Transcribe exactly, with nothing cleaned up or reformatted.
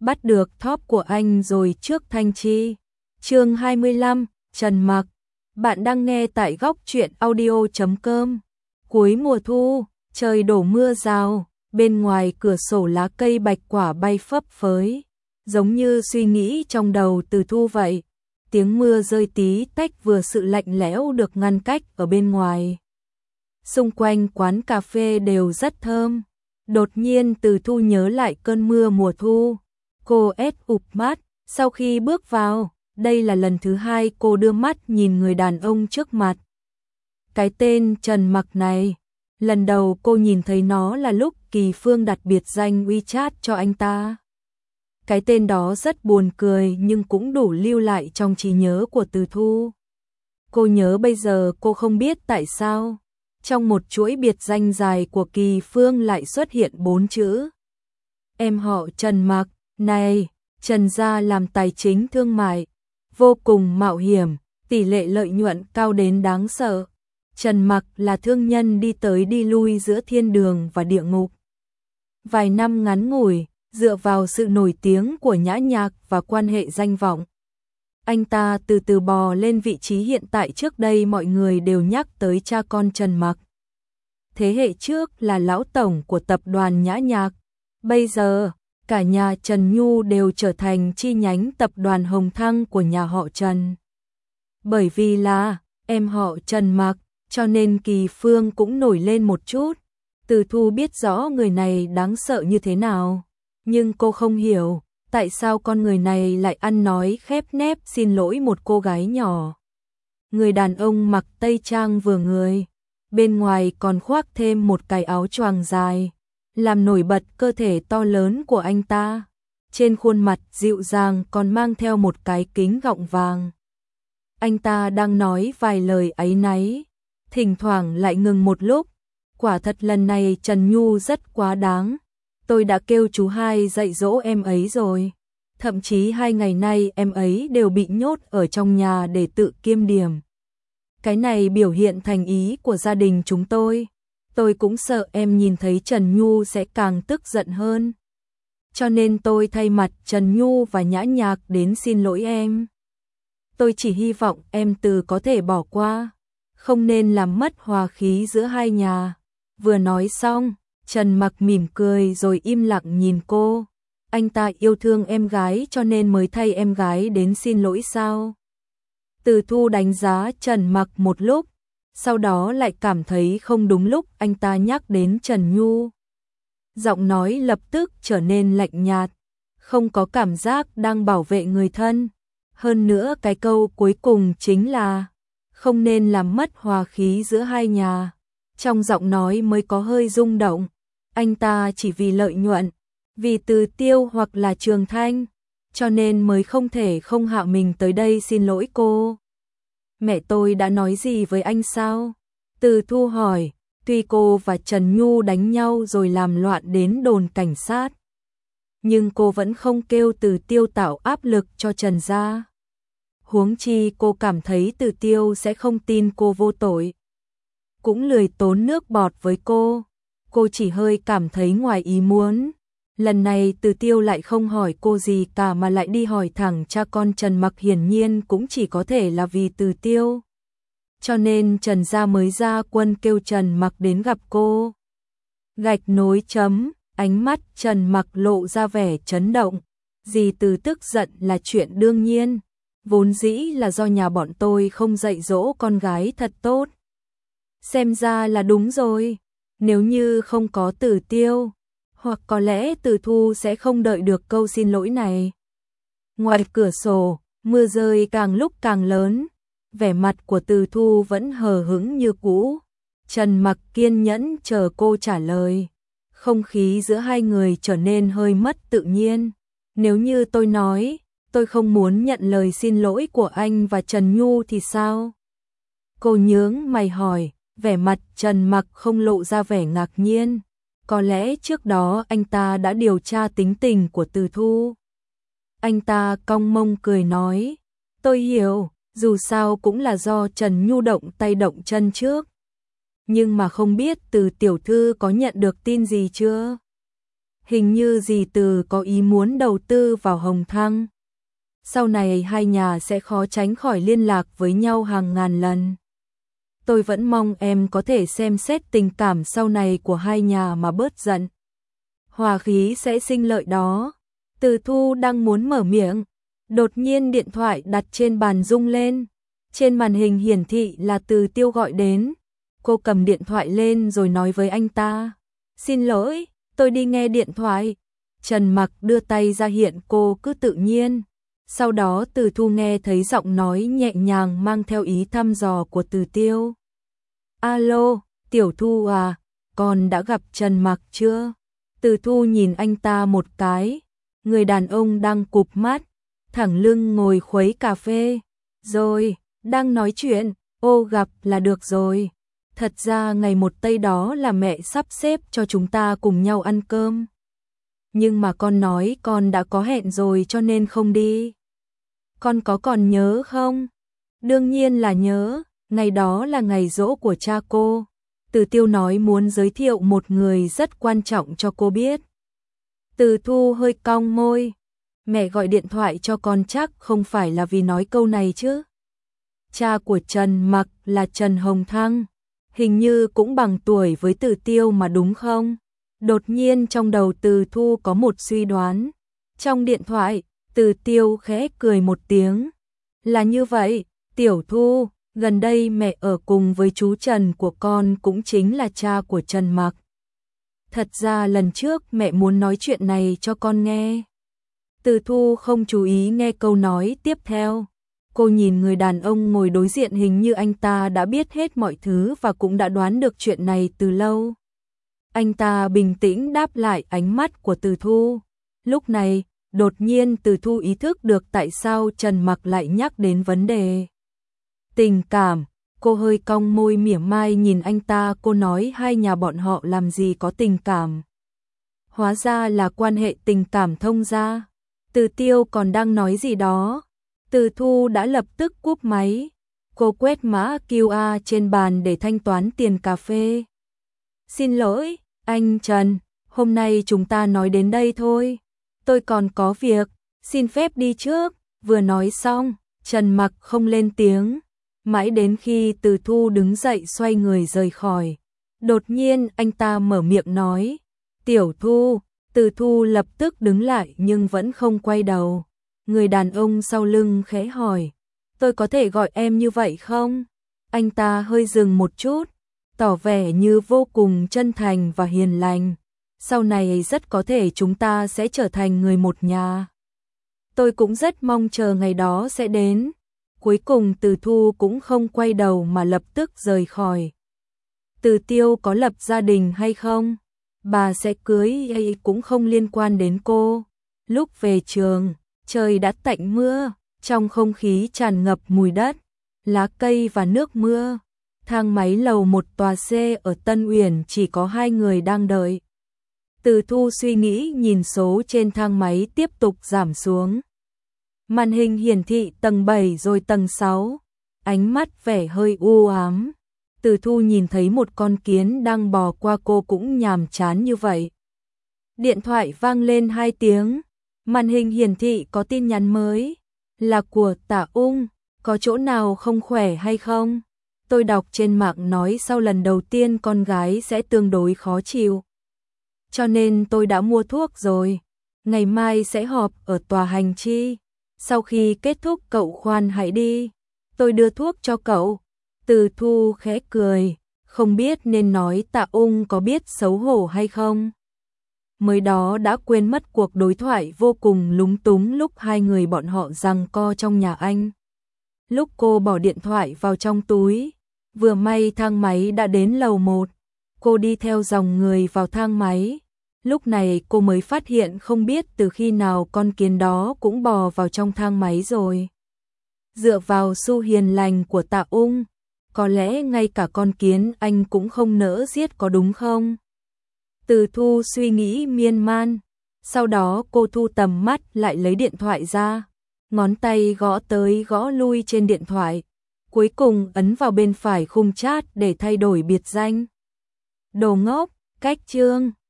bắt được top của anh rồi trước Thanh Chi. Chương hai mươi lăm, Trần Mặc. Bạn đang nghe tại góc truyện audio chấm com. Cuối mùa thu, trời đổ mưa rào, bên ngoài cửa sổ lá cây bạch quả bay phấp phới, giống như suy nghĩ trong đầu Từ Thu vậy. Tiếng mưa rơi tí tách vừa sự lạnh lẽo được ngăn cách ở bên ngoài. Xung quanh quán cà phê đều rất thơm. Đột nhiên Từ Thu nhớ lại cơn mưa mùa thu. Cô ép ụp mắt, sau khi bước vào, đây là lần thứ hai cô đưa mắt nhìn người đàn ông trước mặt. Cái tên Trần Mặc này, lần đầu cô nhìn thấy nó là lúc Kỳ Phương đặt biệt danh WeChat cho anh ta. Cái tên đó rất buồn cười nhưng cũng đủ lưu lại trong trí nhớ của Từ Thu. Cô nhớ bây giờ cô không biết tại sao, trong một chuỗi biệt danh dài của Kỳ Phương lại xuất hiện bốn chữ. Em họ Trần Mặc, này, Trần gia làm tài chính thương mại, vô cùng mạo hiểm, tỷ lệ lợi nhuận cao đến đáng sợ. Trần Mặc là thương nhân đi tới đi lui giữa thiên đường và địa ngục. Vài năm ngắn ngủi, dựa vào sự nổi tiếng của Nhã Nhạc và quan hệ danh vọng, anh ta từ từ bò lên vị trí hiện tại. Trước đây mọi người đều nhắc tới cha con Trần Mặc. Thế hệ trước là lão tổng của tập đoàn Nhã Nhạc, bây giờ cả nhà Trần Nhu đều trở thành chi nhánh tập đoàn Hồng Thăng của nhà họ Trần. Bởi vì là em họ Trần Mặc, cho nên Kỳ Phương cũng nổi lên một chút. Từ Thu biết rõ người này đáng sợ như thế nào, nhưng cô không hiểu tại sao con người này lại ăn nói khép nép xin lỗi một cô gái nhỏ. Người đàn ông mặc tây trang vừa người, bên ngoài còn khoác thêm một cái áo choàng dài, làm nổi bật cơ thể to lớn của anh ta. Trên khuôn mặt dịu dàng còn mang theo một cái kính gọng vàng. Anh ta đang nói vài lời áy náy, thỉnh thoảng lại ngừng một lúc. Quả thật lần này Trần Nhu rất quá đáng. Tôi đã kêu chú hai dạy dỗ em ấy rồi. Thậm chí hai ngày nay em ấy đều bị nhốt ở trong nhà để tự kiêm điểm. Cái này biểu hiện thành ý của gia đình chúng tôi. Tôi cũng sợ em nhìn thấy Trần Nhu sẽ càng tức giận hơn. Cho nên tôi thay mặt Trần Nhu và Nhã Nhạc đến xin lỗi em. Tôi chỉ hy vọng em từ có thể bỏ qua, không nên làm mất hòa khí giữa hai nhà. Vừa nói xong, Trần Mặc mỉm cười rồi im lặng nhìn cô. Anh ta yêu thương em gái cho nên mới thay em gái đến xin lỗi sao? Từ Thu đánh giá Trần Mặc một lúc, sau đó lại cảm thấy không đúng lúc anh ta nhắc đến Trần Nhu. Giọng nói lập tức trở nên lạnh nhạt, không có cảm giác đang bảo vệ người thân. Hơn nữa cái câu cuối cùng chính là không nên làm mất hòa khí giữa hai nhà. Trong giọng nói mới có hơi rung động. Anh ta chỉ vì lợi nhuận, vì Từ Tiêu hoặc là Trường Thanh, cho nên mới không thể không hạ mình tới đây xin lỗi cô. Mẹ tôi đã nói gì với anh sao? Từ Thu hỏi. Tuy cô và Trần Nhu đánh nhau rồi làm loạn đến đồn cảnh sát, nhưng cô vẫn không kêu Từ Tiêu tạo áp lực cho Trần gia. Huống chi cô cảm thấy Từ Tiêu sẽ không tin cô vô tội, cũng lười tốn nước bọt với cô. Cô chỉ hơi cảm thấy ngoài ý muốn. Lần này Từ Tiêu lại không hỏi cô gì cả mà lại đi hỏi thẳng cha con Trần Mặc, hiển nhiên cũng chỉ có thể là vì Từ Tiêu. Cho nên Trần gia mới ra quân kêu Trần Mặc đến gặp cô. Gạch nối chấm, ánh mắt Trần Mặc lộ ra vẻ chấn động. Dì Từ tức giận là chuyện đương nhiên, vốn dĩ là do nhà bọn tôi không dạy dỗ con gái thật tốt. Xem ra là đúng rồi, nếu như không có Từ Tiêu, hoặc có lẽ Từ Thu sẽ không đợi được câu xin lỗi này. Ngoài cửa sổ, mưa rơi càng lúc càng lớn, vẻ mặt của Từ Thu vẫn hờ hững như cũ. Trần Mặc kiên nhẫn chờ cô trả lời. Không khí giữa hai người trở nên hơi mất tự nhiên. Nếu như tôi nói, tôi không muốn nhận lời xin lỗi của anh và Trần Nhu thì sao? Cô nhướng mày hỏi, vẻ mặt Trần Mặc không lộ ra vẻ ngạc nhiên. Có lẽ trước đó anh ta đã điều tra tính tình của Từ Thu. Anh ta cong mông cười nói, tôi hiểu, dù sao cũng là do Trần Nhu động tay động chân trước. Nhưng mà không biết Từ tiểu thư có nhận được tin gì chưa? hình như dì Từ có ý muốn đầu tư vào Hồng Thăng. Sau này hai nhà sẽ khó tránh khỏi liên lạc với nhau hàng ngàn lần. Tôi vẫn mong em có thể xem xét tình cảm sau này của hai nhà mà bớt giận. Hòa khí sẽ sinh lợi đó. Từ Thu đang muốn mở miệng, đột nhiên điện thoại đặt trên bàn rung lên. Trên màn hình hiển thị là Từ Tiêu gọi đến. Cô cầm điện thoại lên rồi nói với anh ta. Xin lỗi, tôi đi nghe điện thoại. Trần Mặc đưa tay ra hiện cô cứ tự nhiên. Sau đó Từ Thu nghe thấy giọng nói nhẹ nhàng mang theo ý thăm dò của Từ Tiêu. Alo, Tiểu Thu à, con đã gặp Trần Mặc chưa? Từ Thu nhìn anh ta một cái. Người đàn ông đang cụp mắt, thẳng lưng ngồi khuấy cà phê. Rồi, đang nói chuyện, ô gặp là được rồi. Thật ra ngày một tây đó là mẹ sắp xếp cho chúng ta cùng nhau ăn cơm. Nhưng mà con nói con đã có hẹn rồi cho nên không đi. Con có còn nhớ không? Đương nhiên là nhớ, ngày đó là ngày giỗ của cha cô. Từ Tiêu nói muốn giới thiệu một người rất quan trọng cho cô biết. Từ Thu hơi cong môi. Mẹ gọi điện thoại cho con chắc không phải là vì nói câu này chứ. Cha của Trần Mặc là Trần Hồng Thăng. Hình như cũng bằng tuổi với Từ Tiêu mà đúng không? Đột nhiên trong đầu Từ Thu có một suy đoán. Trong điện thoại, Từ Tiêu khẽ cười một tiếng. Là như vậy, Tiểu Thu, gần đây mẹ ở cùng với chú Trần của con cũng chính là cha của Trần Mặc. Thật ra lần trước mẹ muốn nói chuyện này cho con nghe. Từ Thu không chú ý nghe câu nói tiếp theo. Cô nhìn người đàn ông ngồi đối diện, hình như anh ta đã biết hết mọi thứ và cũng đã đoán được chuyện này từ lâu. Anh ta bình tĩnh đáp lại ánh mắt của Từ Thu. Lúc này, đột nhiên Từ Thu ý thức được tại sao Trần Mặc lại nhắc đến vấn đề tình cảm. Cô hơi cong môi mỉa mai nhìn anh ta, cô nói hai nhà bọn họ làm gì có tình cảm. Hóa ra là quan hệ tình cảm thông gia. Từ Tiêu còn đang nói gì đó. Từ Thu đã lập tức cúp máy. Cô quét mã quy rờ trên bàn để thanh toán tiền cà phê. Xin lỗi, anh Trần, hôm nay chúng ta nói đến đây thôi. Tôi còn có việc, xin phép đi trước. Vừa nói xong, Trần Mặc không lên tiếng. Mãi đến khi Từ Thu đứng dậy xoay người rời khỏi. Đột nhiên anh ta mở miệng nói. Tiểu Thu. Từ Thu lập tức đứng lại nhưng vẫn không quay đầu. Người đàn ông sau lưng khẽ hỏi. Tôi có thể gọi em như vậy không? Anh ta hơi dừng một chút, tỏ vẻ như vô cùng chân thành và hiền lành. Sau này rất có thể chúng ta sẽ trở thành người một nhà. Tôi cũng rất mong chờ ngày đó sẽ đến. Cuối cùng Từ Thu cũng không quay đầu mà lập tức rời khỏi. Từ Tiêu có lập gia đình hay không? Bà sẽ cưới hay cũng không liên quan đến cô. Lúc về trường, trời đã tạnh mưa, trong không khí tràn ngập mùi đất, lá cây và nước mưa. Thang máy lầu một tòa C ở Tân Uyển chỉ có hai người đang đợi. Từ Thu suy nghĩ nhìn số trên thang máy tiếp tục giảm xuống. Màn hình hiển thị tầng bảy rồi tầng sáu, ánh mắt vẻ hơi u ám. Từ Thu nhìn thấy một con kiến đang bò qua, cô cũng nhàm chán như vậy. Điện thoại vang lên hai tiếng, màn hình hiển thị có tin nhắn mới, là của Tạ Ung, có chỗ nào không khỏe hay không? Tôi đọc trên mạng nói sau lần đầu tiên con gái sẽ tương đối khó chịu. Cho nên tôi đã mua thuốc rồi, ngày mai sẽ họp ở tòa hành chi. Sau khi kết thúc cậu khoan hãy đi, tôi đưa thuốc cho cậu. Từ Thu khẽ cười, không biết nên nói Tạ Ung có biết xấu hổ hay không. Mới đó đã quên mất cuộc đối thoại vô cùng lúng túng lúc hai người bọn họ giằng co trong nhà anh. Lúc cô bỏ điện thoại vào trong túi, vừa may thang máy đã đến lầu một, cô đi theo dòng người vào thang máy. Lúc này cô mới phát hiện không biết từ khi nào con kiến đó cũng bò vào trong thang máy rồi. Dựa vào xu hiền lành của Tạ Ung, có lẽ ngay cả con kiến anh cũng không nỡ giết có đúng không? Từ Thu suy nghĩ miên man, sau đó cô thu tầm mắt lại lấy điện thoại ra, ngón tay gõ tới gõ lui trên điện thoại, cuối cùng ấn vào bên phải khung chat để thay đổi biệt danh. Đồ ngốc, cách chương.